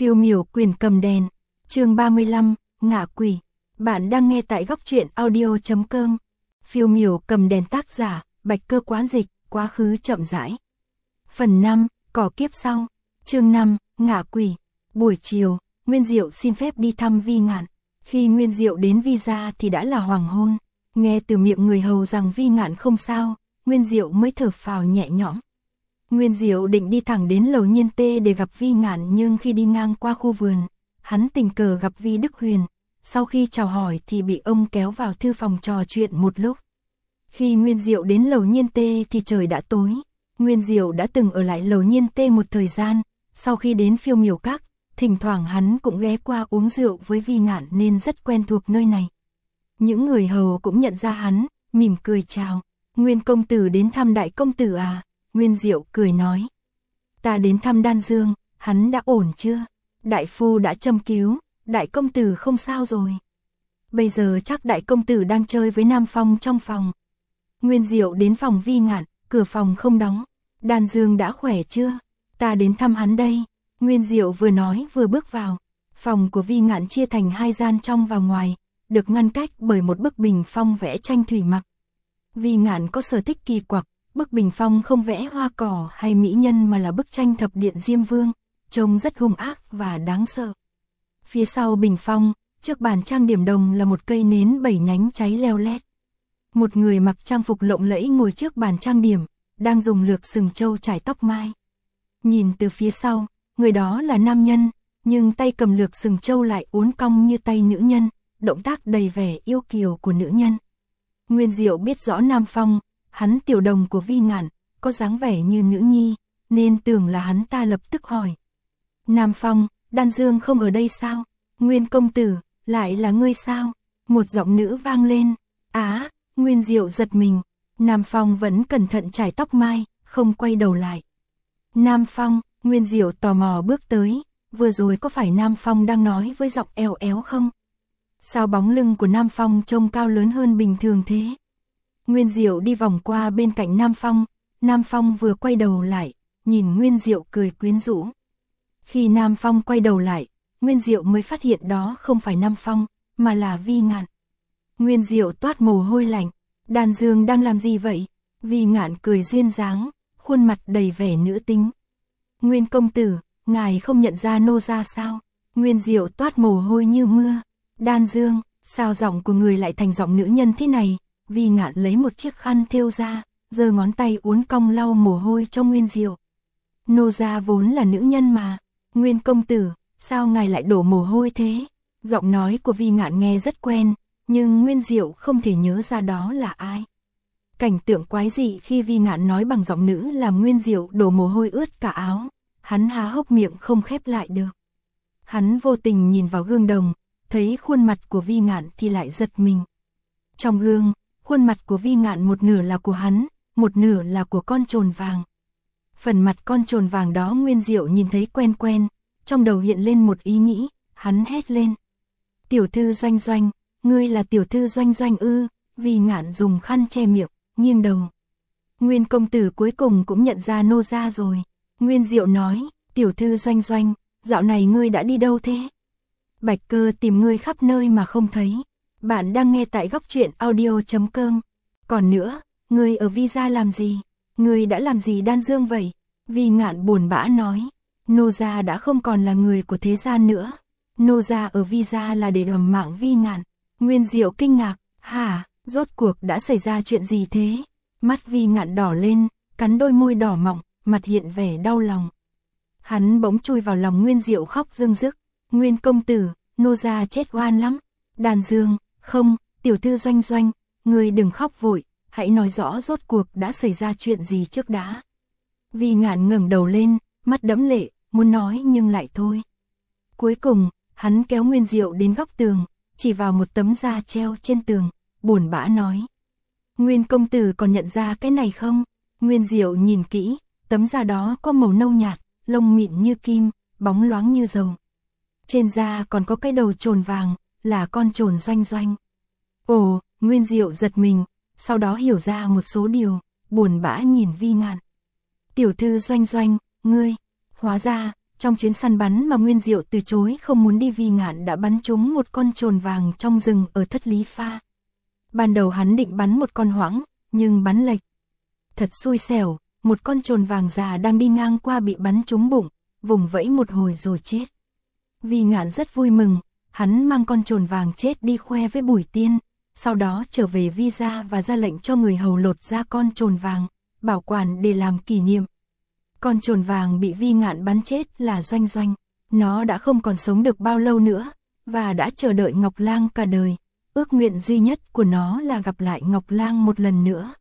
Phiêu miểu quyền cầm đèn, chương 35, ngạ quỷ. Bạn đang nghe tại góc truyện audio.com. Phiêu miểu cầm đèn, tác giả, Bạch Cơ Quán Dịch, quá khứ chậm rãi. Phần 5, cỏ kiếp sau. Chương 5, ngạ quỷ. Buổi chiều, Nguyên Diệu xin phép đi thăm Vi Ngạn. Khi Nguyên Diệu đến Vi gia thì đã là hoàng hôn. Nghe từ miệng người hầu rằng Vi Ngạn không sao, Nguyên Diệu mới thở phào nhẹ nhõm. Nguyên Diệu định đi thẳng đến lầu Nhiên Tê để gặp Vi Ngạn, nhưng khi đi ngang qua khu vườn, hắn tình cờ gặp Vi Đức Huyền. Sau khi chào hỏi thì bị ông kéo vào thư phòng trò chuyện một lúc. Khi Nguyên Diệu đến lầu Nhiên Tê thì trời đã tối. Nguyên Diệu đã từng ở lại lầu Nhiên Tê một thời gian, sau khi đến Phiêu Miểu Các, thỉnh thoảng hắn cũng ghé qua uống rượu với Vi Ngạn nên rất quen thuộc nơi này. Những người hầu cũng nhận ra hắn, mỉm cười chào. Nguyên công tử đến thăm đại công tử à? Nguyên Diệu cười nói. Ta đến thăm Đan Dương, hắn đã ổn chưa? Đại phu đã châm cứu, đại công tử không sao rồi. Bây giờ chắc đại công tử đang chơi với Nam Phong trong phòng. Nguyên Diệu đến phòng Vi Ngạn, cửa phòng không đóng. Đan Dương đã khỏe chưa? Ta đến thăm hắn đây. Nguyên Diệu vừa nói vừa bước vào. Phòng của Vi Ngạn chia thành hai gian trong và ngoài, được ngăn cách bởi một bức bình phong vẽ tranh thủy mặc. Vi Ngạn có sở thích kỳ quặc, bức bình phong không vẽ hoa cỏ hay mỹ nhân mà là bức tranh thập điện Diêm Vương, trông rất hung ác và đáng sợ. Phía sau bình phong, trước bàn trang điểm đồng là một cây nến 7 nhánh cháy leo lét. Một người mặc trang phục lộng lẫy ngồi trước bàn trang điểm, đang dùng lược sừng trâu chải tóc mai. Nhìn từ phía sau, người đó là nam nhân, nhưng tay cầm lược sừng trâu lại uốn cong như tay nữ nhân, động tác đầy vẻ yêu kiều của nữ nhân. Nguyên Diệu biết rõ Nam Phong, hắn tiểu đồng của Vi Ngạn, có dáng vẻ như nữ nhi, nên tưởng là hắn ta lập tức hỏi. Nam Phong, Đan Dương không ở đây sao? Nguyên công tử, lại là ngươi sao? Một giọng nữ vang lên. Á, Nguyên Diệu giật mình. Nam Phong vẫn cẩn thận chải tóc mai, không quay đầu lại. Nam Phong, Nguyên Diệu tò mò bước tới. Vừa rồi có phải Nam Phong đang nói với giọng éo éo không? Sao bóng lưng của Nam Phong trông cao lớn hơn bình thường thế? Nguyên Diệu đi vòng qua bên cạnh Nam Phong. Nam Phong vừa quay đầu lại, nhìn Nguyên Diệu cười quyến rũ. Khi Nam Phong quay đầu lại, Nguyên Diệu mới phát hiện đó không phải Nam Phong, mà là Vi Ngạn. Nguyên Diệu toát mồ hôi lạnh. Đan Dương đang làm gì vậy? Vi Ngạn cười duyên dáng, khuôn mặt đầy vẻ nữ tính. Nguyên công tử, ngài không nhận ra nô gia sao? Nguyên Diệu toát mồ hôi như mưa. Đan Dương, sao giọng của người lại thành giọng nữ nhân thế này? Vi Ngạn lấy một chiếc khăn thêu ra, giơ ngón tay uốn cong lau mồ hôi cho Nguyên Diệu. Nô gia vốn là nữ nhân mà. Nguyên công tử, sao ngài lại đổ mồ hôi thế? Giọng nói của Vi Ngạn nghe rất quen, nhưng Nguyên Diệu không thể nhớ ra đó là ai. Cảnh tượng quái dị khi Vi Ngạn nói bằng giọng nữ làm Nguyên Diệu đổ mồ hôi ướt cả áo. Hắn há hốc miệng không khép lại được. Hắn vô tình nhìn vào gương đồng, thấy khuôn mặt của Vi Ngạn thì lại giật mình. Trong gương, khuôn mặt của Vi Ngạn một nửa là của hắn, một nửa là của con trồn vàng. Phần mặt con trồn vàng đó Nguyên Diệu nhìn thấy quen quen, trong đầu hiện lên một ý nghĩ, hắn hét lên. Tiểu thư Doanh Doanh, ngươi là tiểu thư Doanh Doanh ư? Vi Ngạn dùng khăn che miệng, nghiêng đầu. Nguyên công tử cuối cùng cũng nhận ra nô gia rồi. Nguyên Diệu nói, tiểu thư Doanh Doanh, dạo này ngươi đã đi đâu thế? Bạch Cơ tìm ngươi khắp nơi mà không thấy. Bạn đang nghe tại góc truyện audio.com. Còn nữa, ngươi ở Vi gia làm gì? Ngươi đã làm gì Đan Dương vậy? Vi Ngạn buồn bã nói. Nô gia đã không còn là người của thế gian nữa. Nô gia ở Vi gia là để đoạt mạng Vi Ngạn. Nguyên Diệu kinh ngạc. Hả? Rốt cuộc đã xảy ra chuyện gì thế? Mắt Vi Ngạn đỏ lên, cắn đôi môi đỏ mọng, mặt hiện vẻ đau lòng. Hắn bỗng chui vào lòng Nguyên Diệu khóc rưng rức. Nguyên công tử, nô gia chết oan lắm. Đan Dương, không, tiểu thư Doanh Doanh, ngươi đừng khóc vội, hãy nói rõ rốt cuộc đã xảy ra chuyện gì trước đã. Vi Ngạn ngẩng đầu lên, mắt đẫm lệ, muốn nói nhưng lại thôi. Cuối cùng, hắn kéo Nguyên Diệu đến góc tường, chỉ vào một tấm da treo trên tường, buồn bã nói. Nguyên công tử còn nhận ra cái này không? Nguyên Diệu nhìn kỹ, tấm da đó có màu nâu nhạt, lông mịn như kim, bóng loáng như dầu. Trên da còn có cái đầu trồn vàng, là con trồn Doanh Doanh. Ồ, Nguyên Diệu giật mình, sau đó hiểu ra một số điều, buồn bã nhìn Vi Ngạn. Tiểu thư Doanh Doanh, ngươi, hóa ra, Trong chuyến săn bắn mà Nguyên Diệu từ chối không muốn đi, Vi Ngạn đã bắn trúng một con trồn vàng trong rừng ở Thất Lý Pha. Ban đầu hắn định bắn một con hoãng, nhưng bắn lệch. Thật xui xẻo, một con trồn vàng già đang đi ngang qua bị bắn trúng bụng, vùng vẫy một hồi rồi chết. Vi Ngạn rất vui mừng, hắn mang con trồn vàng chết đi khoe với Bùi Tiên, sau đó trở về Vi gia và ra lệnh cho người hầu lột ra con trồn vàng, bảo quản để làm kỷ niệm. Con trồn vàng bị Vi Ngạn bắn chết là Doanh Doanh, nó đã không còn sống được bao lâu nữa, và đã chờ đợi Ngọc Lang cả đời. Ước nguyện duy nhất của nó là gặp lại Ngọc Lang một lần nữa.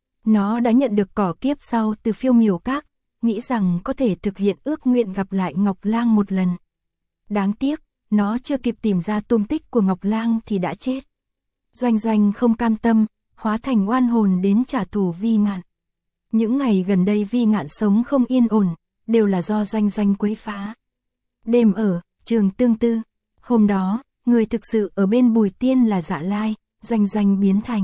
Nó đã nhận được cỏ kiếp sau từ Phiêu Miểu Các, nghĩ rằng có thể thực hiện ước nguyện gặp lại Ngọc Lang một lần. Đáng tiếc, nó chưa kịp tìm ra tung tích của Ngọc Lang thì đã chết. Doanh Doanh không cam tâm, hóa thành oan hồn đến trả thù Vi Ngạn. Những ngày gần đây Vi Ngạn sống không yên ổn, đều là do Doanh Doanh quấy phá. Đêm ở trường Tương Tư, hôm đó, người thực sự ở bên Bùi Tiên là Dạ Lai, Doanh Doanh biến thành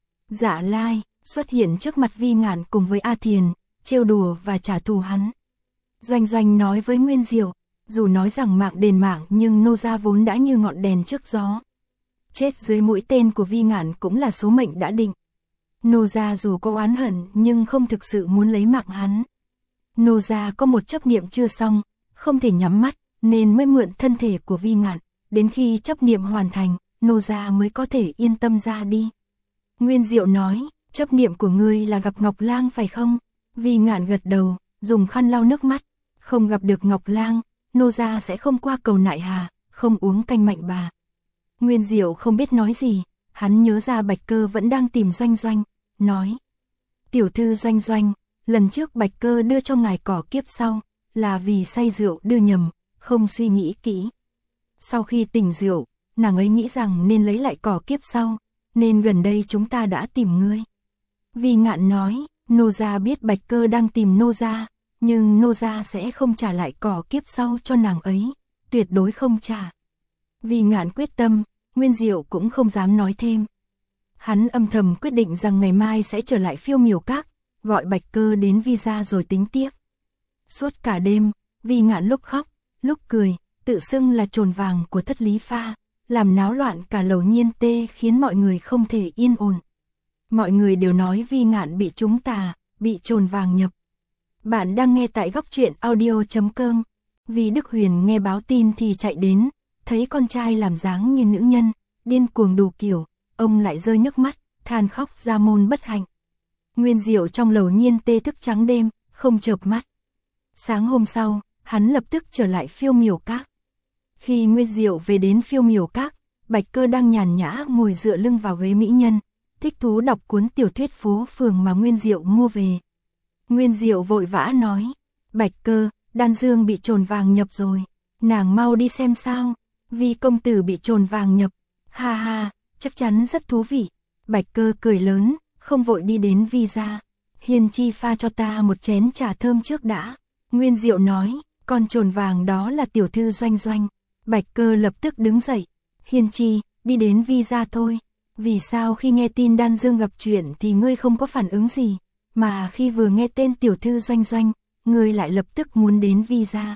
Dạ Lai, xuất hiện trước mặt Vi Ngạn cùng với A Thiền, trêu đùa và trả thù hắn. Doanh Doanh nói với Nguyên Diệu, dù nói rằng mạng đền mạng nhưng nô gia vốn đã như ngọn đèn trước gió. Chết dưới mũi tên của Vi Ngạn cũng là số mệnh đã định. Nô gia dù có oán hận nhưng không thực sự muốn lấy mạng hắn. Nô gia có một chấp niệm chưa xong, không thể nhắm mắt, nên mới mượn thân thể của Vi Ngạn. Đến khi chấp niệm hoàn thành, nô gia mới có thể yên tâm ra đi. Nguyên Diệu nói, chấp niệm của ngươi là gặp Ngọc Lang phải không? Vi Ngạn gật đầu, dùng khăn lau nước mắt. Không gặp được Ngọc Lang, nô gia sẽ không qua cầu Nại Hà, không uống canh Mạnh Bà. Nguyên Diệu không biết nói gì, hắn nhớ ra Bạch Cơ vẫn đang tìm Doanh Doanh, nói. Tiểu thư Doanh Doanh, lần trước Bạch Cơ đưa cho ngài cỏ kiếp sau, là vì say rượu đưa nhầm, không suy nghĩ kỹ. Sau khi tỉnh rượu, nàng ấy nghĩ rằng nên lấy lại cỏ kiếp sau, nên gần đây chúng ta đã tìm ngươi. Vi Ngạn nói, nô gia biết Bạch Cơ đang tìm nô gia, nhưng nô gia sẽ không trả lại cỏ kiếp sau cho nàng ấy, tuyệt đối không trả. Vi Ngạn quyết tâm, Nguyên Diệu cũng không dám nói thêm. Hắn âm thầm quyết định rằng ngày mai sẽ trở lại Phiêu Miểu Các, gọi Bạch Cơ đến Vi gia rồi tính tiếp. Suốt cả đêm, Vi Ngạn lúc khóc, lúc cười, tự xưng là trồn vàng của Thất Lý Pha, làm náo loạn cả Lầu Nhiên Tê khiến mọi người không thể yên ổn. Mọi người đều nói Vi Ngạn bị trúng tà, bị trồn vàng nhập. Bạn đang nghe tại góc truyện audio.com. Vì Đức Huyền nghe báo tin thì chạy đến, thấy con trai làm dáng như nữ nhân, điên cuồng đủ kiểu, ông lại rơi nước mắt, than khóc ra môn bất hạnh. Nguyên Diệu trong Lầu Nhiên Tê thức trắng đêm, không chợp mắt. Sáng hôm sau, hắn lập tức trở lại Phiêu Miểu Các. Khi Nguyên Diệu về đến Phiêu Miểu Các, Bạch Cơ đang nhàn nhã ngồi dựa lưng vào ghế mỹ nhân, thích thú đọc cuốn tiểu thuyết phố phường mà Nguyên Diệu mua về. Nguyên Diệu vội vã nói, Bạch Cơ, Đan Dương bị trồn vàng nhập rồi, nàng mau đi xem sao. Vi công tử bị trồn vàng nhập, ha ha, chắc chắn rất thú vị. Bạch Cơ cười lớn, không vội đi đến Vi gia. Hiên Chi pha cho ta một chén trà thơm trước đã. Nguyên Diệu nói, con trồn vàng đó là tiểu thư Doanh Doanh. Bạch Cơ lập tức đứng dậy, Hiên Chi, đi đến Vi gia thôi. Vì sao khi nghe tin Đan Dương gặp chuyện thì ngươi không có phản ứng gì, mà khi vừa nghe tên tiểu thư Doanh Doanh, ngươi lại lập tức muốn đến Vi gia.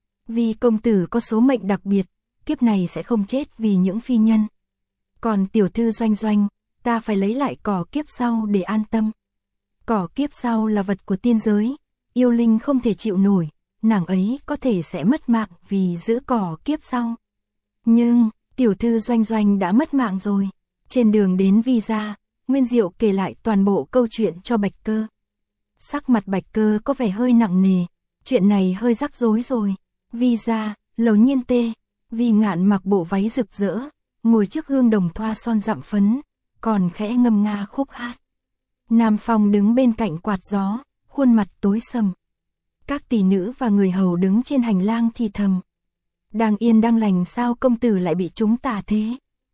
Vi công tử có số mệnh đặc biệt, kiếp này sẽ không chết vì những phi nhân. Còn tiểu thư Doanh Doanh, ta phải lấy lại cỏ kiếp sau để an tâm. Cỏ kiếp sau là vật của tiên giới, yêu linh không thể chịu nổi, nàng ấy có thể sẽ mất mạng vì giữ cỏ kiếp sau. Nhưng, tiểu thư Doanh Doanh đã mất mạng rồi. Trên đường đến Vi gia, Nguyên Diệu kể lại toàn bộ câu chuyện cho Bạch Cơ. Sắc mặt Bạch Cơ có vẻ hơi nặng nề, chuyện này hơi rắc rối rồi. Vi gia, Lầu Nhiên Tê, Vi Ngạn mặc bộ váy rực rỡ, ngồi trước gương đồng thoa son dặm phấn, còn khẽ ngâm nga khúc hát. Nam Phong đứng bên cạnh quạt gió, khuôn mặt tối sầm. Các tỷ nữ và người hầu đứng trên hành lang thì thầm. Đang yên đang lành sao công tử lại bị trúng tà thế?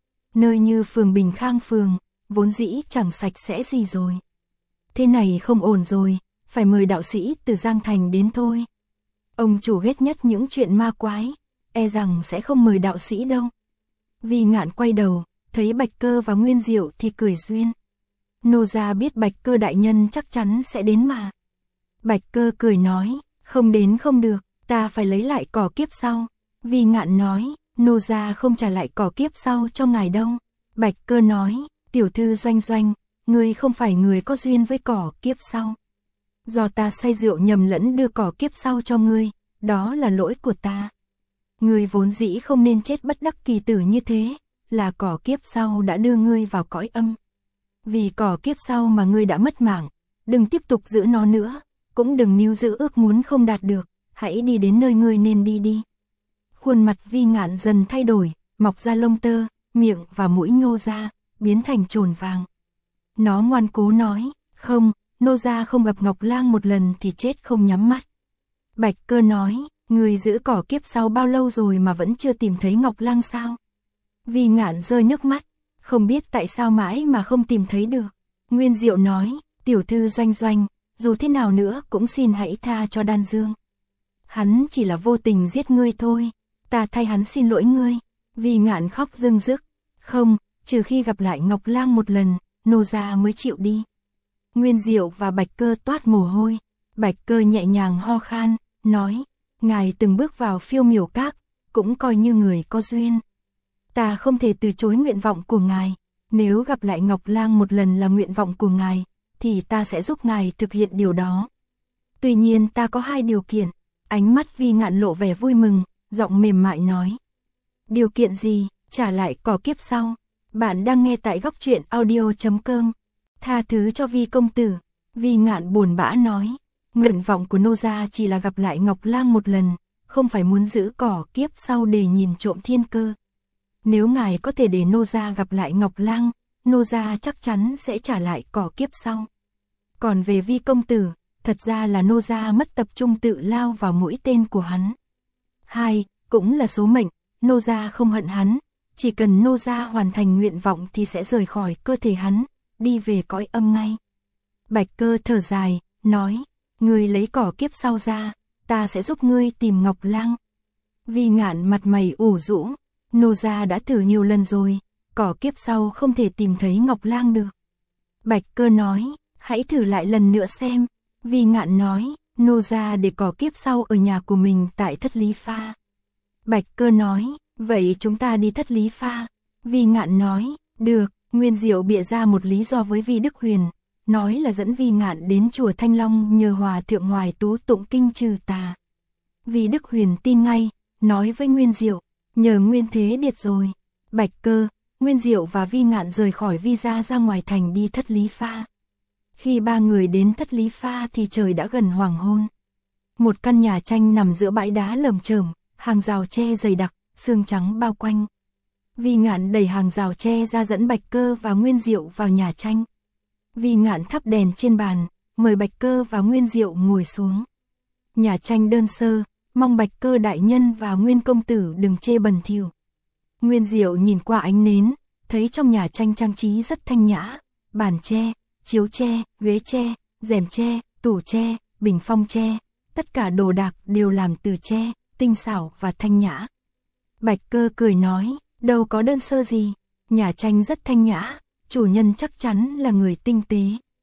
Nơi như phường Bình Khang phường, vốn dĩ chẳng sạch sẽ gì rồi. Thế này không ổn rồi, phải mời đạo sĩ từ Giang Thành đến thôi. Ông chủ ghét nhất những chuyện ma quái, e rằng sẽ không mời đạo sĩ đâu. Vi Ngạn quay đầu, thấy Bạch Cơ và Nguyên Diệu thì cười duyên. Nô gia biết Bạch Cơ đại nhân chắc chắn sẽ đến mà. Bạch Cơ cười nói, không đến không được, Ta phải lấy lại cỏ kiếp sau. Vi Ngạn nói, nô gia không trả lại cỏ kiếp sau cho ngài đâu. Bạch Cơ nói, tiểu thư Doanh Doanh, ngươi không phải người có duyên với cỏ kiếp sau. Do ta say rượu nhầm lẫn đưa cỏ kiếp sau cho ngươi, đó là lỗi của ta. Ngươi vốn dĩ không nên chết bất đắc kỳ tử như thế, là cỏ kiếp sau đã đưa ngươi vào cõi âm. Vì cỏ kiếp sau mà ngươi đã mất mạng, đừng tiếp tục giữ nó nữa, cũng đừng níu giữ ước muốn không đạt được, hãy đi đến nơi ngươi nên đi đi. Khuôn mặt Vi Ngạn dần thay đổi, mọc ra lông tơ, miệng và mũi nhô ra, biến thành chồn vàng. Nó ngoan cố nói, không, nô gia không gặp Ngọc Lang một lần thì chết không nhắm mắt. Bạch Cơ nói, người giữ cỏ kiếp sau bao lâu rồi mà vẫn chưa tìm thấy Ngọc Lang sao? Vi Ngạn rơi nước mắt, không biết tại sao mãi mà không tìm thấy được. Nguyên Diệu nói, tiểu thư Doanh Doanh, dù thế nào nữa cũng xin hãy tha cho Đan Dương. Hắn chỉ là vô tình giết ngươi thôi, ta thay hắn xin lỗi ngươi. Vi Ngạn khóc rưng rức, không, trừ khi gặp lại Ngọc Lang một lần, nô gia mới chịu đi. Nguyên Diệu và Bạch Cơ toát mồ hôi, Bạch Cơ nhẹ nhàng ho khan, nói, ngài từng bước vào Phiêu Miểu Các, cũng coi như người có duyên. Ta không thể từ chối nguyện vọng của ngài, nếu gặp lại Ngọc Lang một lần là nguyện vọng của ngài, thì ta sẽ giúp ngài thực hiện điều đó. Tuy nhiên ta có 2 điều kiện. Ánh mắt Vi Ngạn lộ vẻ vui mừng, giọng mềm mại nói. Điều kiện gì? Trả lại cỏ kiếp sau. Bạn đang nghe tại góc truyện audio.com. Tha thứ cho Vi công tử. Vi Ngạn buồn bã nói. Nguyện vọng của nô gia chỉ là gặp lại Ngọc Lang một lần, không phải muốn giữ cỏ kiếp sau để nhìn trộm thiên cơ. Nếu ngài có thể để nô gia gặp lại Ngọc Lang, nô gia chắc chắn sẽ trả lại cỏ kiếp sau. Còn về Vi công tử, thật ra là nô gia mất tập trung tự lao vào mũi tên của hắn. 2, cũng là số mệnh, nô gia không hận hắn, chỉ cần nô gia hoàn thành nguyện vọng thì sẽ rời khỏi cơ thể hắn, đi về cõi âm ngay. Bạch Cơ thở dài, nói, ngươi lấy cỏ kiếp sau ra, ta sẽ giúp ngươi tìm Ngọc Lang. Vi Ngạn mặt mày ủ rũ, nô gia đã thử nhiều lần rồi, cỏ kiếp sau không thể tìm thấy Ngọc Lang được. Bạch Cơ nói, hãy thử lại lần nữa xem. Vi Ngạn nói, nô gia để cỏ kiếp sau ở nhà của mình tại Thất Lý Pha. Bạch Cơ nói, vậy chúng ta đi Thất Lý Pha. Vi Ngạn nói, được. Nguyên Diệu bịa ra một lý do với Vi Đức Huyền, nói là dẫn Vi Ngạn đến chùa Thanh Long nhờ Hòa Thượng Hoài Tú tụng kinh trừ tà. Vi Đức Huyền tin ngay, nói với Nguyên Diệu, nhờ Nguyên Thế Điệt rồi. Bạch Cơ, Nguyên Diệu và Vi Ngạn rời khỏi Vi gia ra ngoài thành đi Thất Lý Pha. Khi 3 người đến Thất Lý Pha thì trời đã gần hoàng hôn. Một căn nhà tranh nằm giữa bãi đá lởm chởm, hàng rào tre dày đặc, sương trắng bao quanh. Vi Ngạn đẩy hàng rào tre ra dẫn Bạch Cơ và Nguyên Diệu vào nhà tranh. Vi Ngạn thắp đèn trên bàn, mời Bạch Cơ và Nguyên Diệu ngồi xuống. Nhà tranh đơn sơ, mong Bạch Cơ đại nhân và Nguyên công tử đừng chê bẩn thỉu. Nguyên Diệu nhìn qua ánh nến, thấy trong nhà tranh trang trí rất thanh nhã, bàn tre, chiếu tre, ghế tre, rèm tre, tủ tre, bình phong tre, tất cả đồ đạc đều làm từ tre, tinh xảo và thanh nhã. Bạch Cơ cười nói, đâu có đơn sơ gì, nhà tranh rất thanh nhã, chủ nhân chắc chắn là người tinh tế.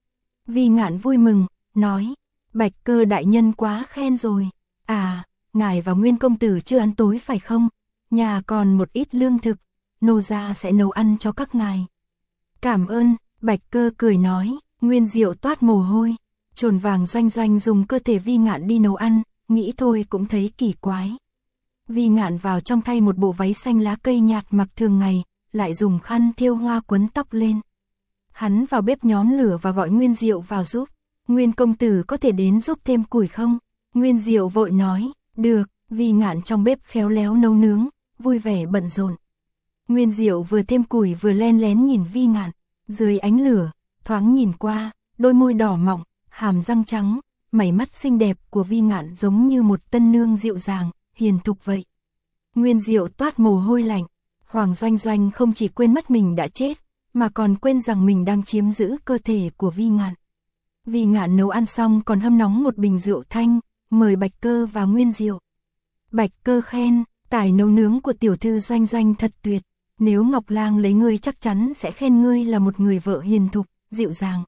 Vi Ngạn vui mừng, nói, Bạch Cơ đại nhân quá khen rồi. À, ngài và Nguyên công tử chưa ăn tối phải không? Nhà còn một ít lương thực, nô gia sẽ nấu ăn cho các ngài. Cảm ơn. Bạch Cơ cười nói, Nguyên Diệu toát mồ hôi, Trồn Vàng Doanh Doanh dùng cơ thể Vi Ngạn đi nấu ăn, nghĩ thôi cũng thấy kỳ quái. Vi Ngạn vào trong thay một bộ váy xanh lá cây nhạt mặc thường ngày, lại dùng khăn thêu hoa quấn tóc lên. Hắn vào bếp nhóm lửa và gọi Nguyên Diệu vào giúp. Nguyên công tử có thể đến giúp thêm củi không? Nguyên Diệu vội nói, được. Vi Ngạn trong bếp khéo léo nấu nướng, vui vẻ bận rộn. Nguyên Diệu vừa thêm củi vừa len lén nhìn Vi Ngạn. Dưới ánh lửa, thoáng nhìn qua, đôi môi đỏ mọng, hàm răng trắng, mày mắt xinh đẹp của Vi Ngạn giống như một tân nương dịu dàng, hiền thục vậy. Nguyên Diệu toát mồ hôi lạnh, Hoàng Doanh Doanh không chỉ quên mất mình đã chết, mà còn quên rằng mình đang chiếm giữ cơ thể của Vi Ngạn. Vi Ngạn nấu ăn xong còn hâm nóng một bình rượu thanh, mời Bạch Cơ và Nguyên Diệu. Bạch Cơ khen, tài nấu nướng của tiểu thư Doanh Doanh thật tuyệt. Nếu Ngọc Lang lấy ngươi chắc chắn sẽ khen ngươi là một người vợ hiền thục, dịu dàng.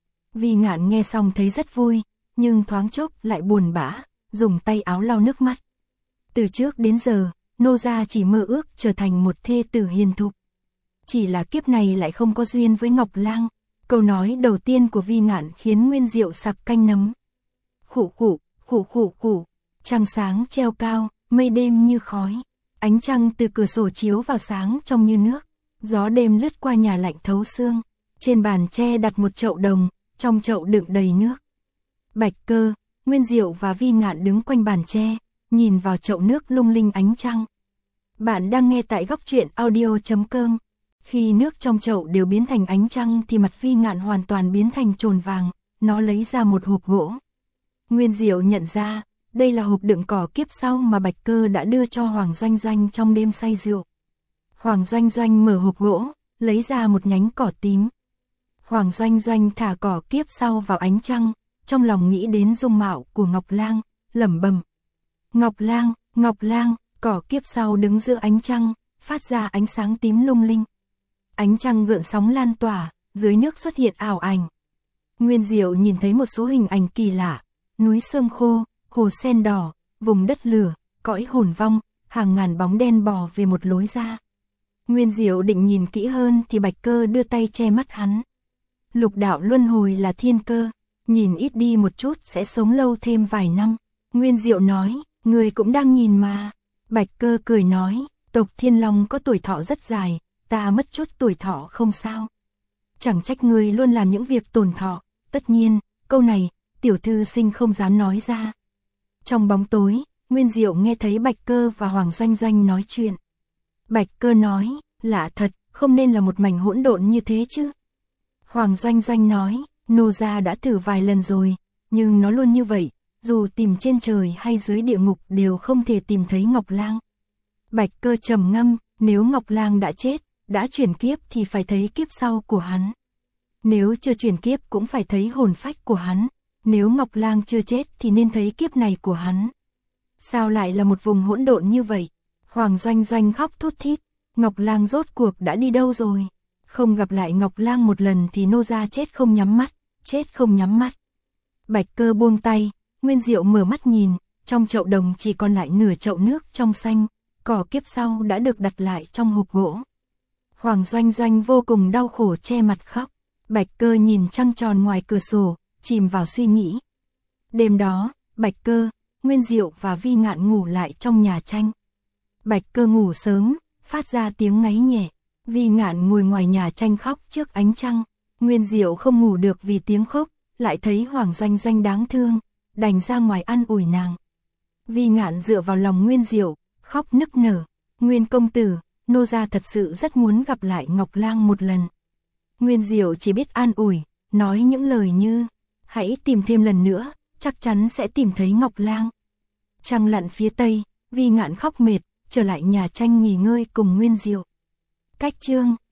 Vi Ngạn nghe xong thấy rất vui, nhưng thoáng chốc lại buồn bã, dùng tay áo lau nước mắt. Từ trước đến giờ, nô gia chỉ mơ ước trở thành một thê tử hiền thục. Chỉ là kiếp này lại không có duyên với Ngọc Lang. Câu nói đầu tiên của Vi Ngạn khiến Nguyên Diệu sặc canh nấm. Khụ khụ, khụ khụ khụ, trăng sáng treo cao, mây đêm như khói. Ánh trăng từ cửa sổ chiếu vào sáng trong như nước. Gió đêm lướt qua nhà lạnh thấu xương. Trên bàn tre đặt một chậu đồng, trong chậu đựng đầy nước. Bạch Cơ, Nguyên Diệu và Vi Ngạn đứng quanh bàn tre, nhìn vào chậu nước lung linh ánh trăng. Bạn đang nghe tại góc truyện audio.com. Khi nước trong chậu đều biến thành ánh trăng thì mặt Vi Ngạn hoàn toàn biến thành chồn vàng, nó lấy ra một hộp gỗ. Nguyên Diệu nhận ra, đây là hộp đựng cỏ kiếp sau mà Bạch Cơ đã đưa cho Hoàng Doanh Doanh trong đêm say rượu. Hoàng Doanh Doanh mở hộp gỗ, lấy ra một nhánh cỏ tím. Hoàng Doanh Doanh thả cỏ kiếp sau vào ánh trăng, trong lòng nghĩ đến dung mạo của Ngọc Lang, lẩm bẩm. Ngọc Lang, cỏ kiếp sau đứng giữa ánh trăng, phát ra ánh sáng tím lung linh. Ánh trăng gợn sóng lan tỏa, dưới nước xuất hiện ảo ảnh. Nguyên Diệu nhìn thấy một số hình ảnh kỳ lạ, núi sương khô, hồ sen đỏ, vùng đất lửa, cõi hồn vong, hàng ngàn bóng đen bò về một lối ra. Nguyên Diệu định nhìn kỹ hơn thì Bạch Cơ đưa tay che mắt hắn. Lục đạo luân hồi là thiên cơ, nhìn ít đi một chút sẽ sống lâu thêm vài năm. Nguyên Diệu nói, người cũng đang nhìn mà. Bạch Cơ cười nói, tộc Thiên Long có tuổi thọ rất dài, ta mất chút tuổi thọ không sao. Chẳng trách người luôn làm những việc tổn thọ, tất nhiên, câu này, tiểu thư sinh không dám nói ra. Trong bóng tối, Nguyên Diệu nghe thấy Bạch Cơ và Hoàng Doanh Doanh nói chuyện. Bạch Cơ nói, lạ thật, không nên là một mảnh hỗn độn như thế chứ. Hoàng Doanh Doanh nói, nô gia đã thử vài lần rồi, nhưng nó luôn như vậy, dù tìm trên trời hay dưới địa ngục đều không thể tìm thấy Ngọc Lang. Bạch Cơ trầm ngâm, nếu Ngọc Lang đã chết, đã chuyển kiếp thì phải thấy kiếp sau của hắn. Nếu chưa chuyển kiếp cũng phải thấy hồn phách của hắn, nếu Ngọc Lang chưa chết thì nên thấy kiếp này của hắn. Sao lại là một vùng hỗn độn như vậy? Hoàng Doanh Doanh khóc thút thít, Ngọc Lang rốt cuộc đã đi đâu rồi? Không gặp lại Ngọc Lang một lần thì nô gia chết không nhắm mắt, chết không nhắm mắt. Bạch Cơ buông tay, Nguyên Diệu mở mắt nhìn, trong chậu đồng chỉ còn lại nửa chậu nước trong xanh, cỏ kiếp sau đã được đặt lại trong hộp gỗ. Hoàng Doanh Doanh vô cùng đau khổ che mặt khóc. Bạch Cơ nhìn trăng tròn ngoài cửa sổ, chìm vào suy nghĩ. Đêm đó, Bạch Cơ, Nguyên Diệu và Vi Ngạn ngủ lại trong nhà tranh. Bạch Cơ ngủ sớm, phát ra tiếng ngáy nhẹ. Vi Ngạn ngồi ngoài nhà tranh khóc trước ánh trăng. Nguyên Diệu không ngủ được vì tiếng khóc, lại thấy Hoàng Doanh Doanh đáng thương, đành ra ngoài an ủi nàng. Vi Ngạn dựa vào lòng Nguyên Diệu, khóc nức nở. Nguyên công tử, nô gia thật sự rất muốn gặp lại Ngọc Lang một lần. Nguyên Diệu chỉ biết an ủi, nói những lời như, hãy tìm thêm lần nữa, chắc chắn sẽ tìm thấy Ngọc Lang. Trăng lặn phía tây, Vi Ngạn khóc mệt, trở lại nhà tranh nghỉ ngơi cùng Nguyên Diệu. Cách chương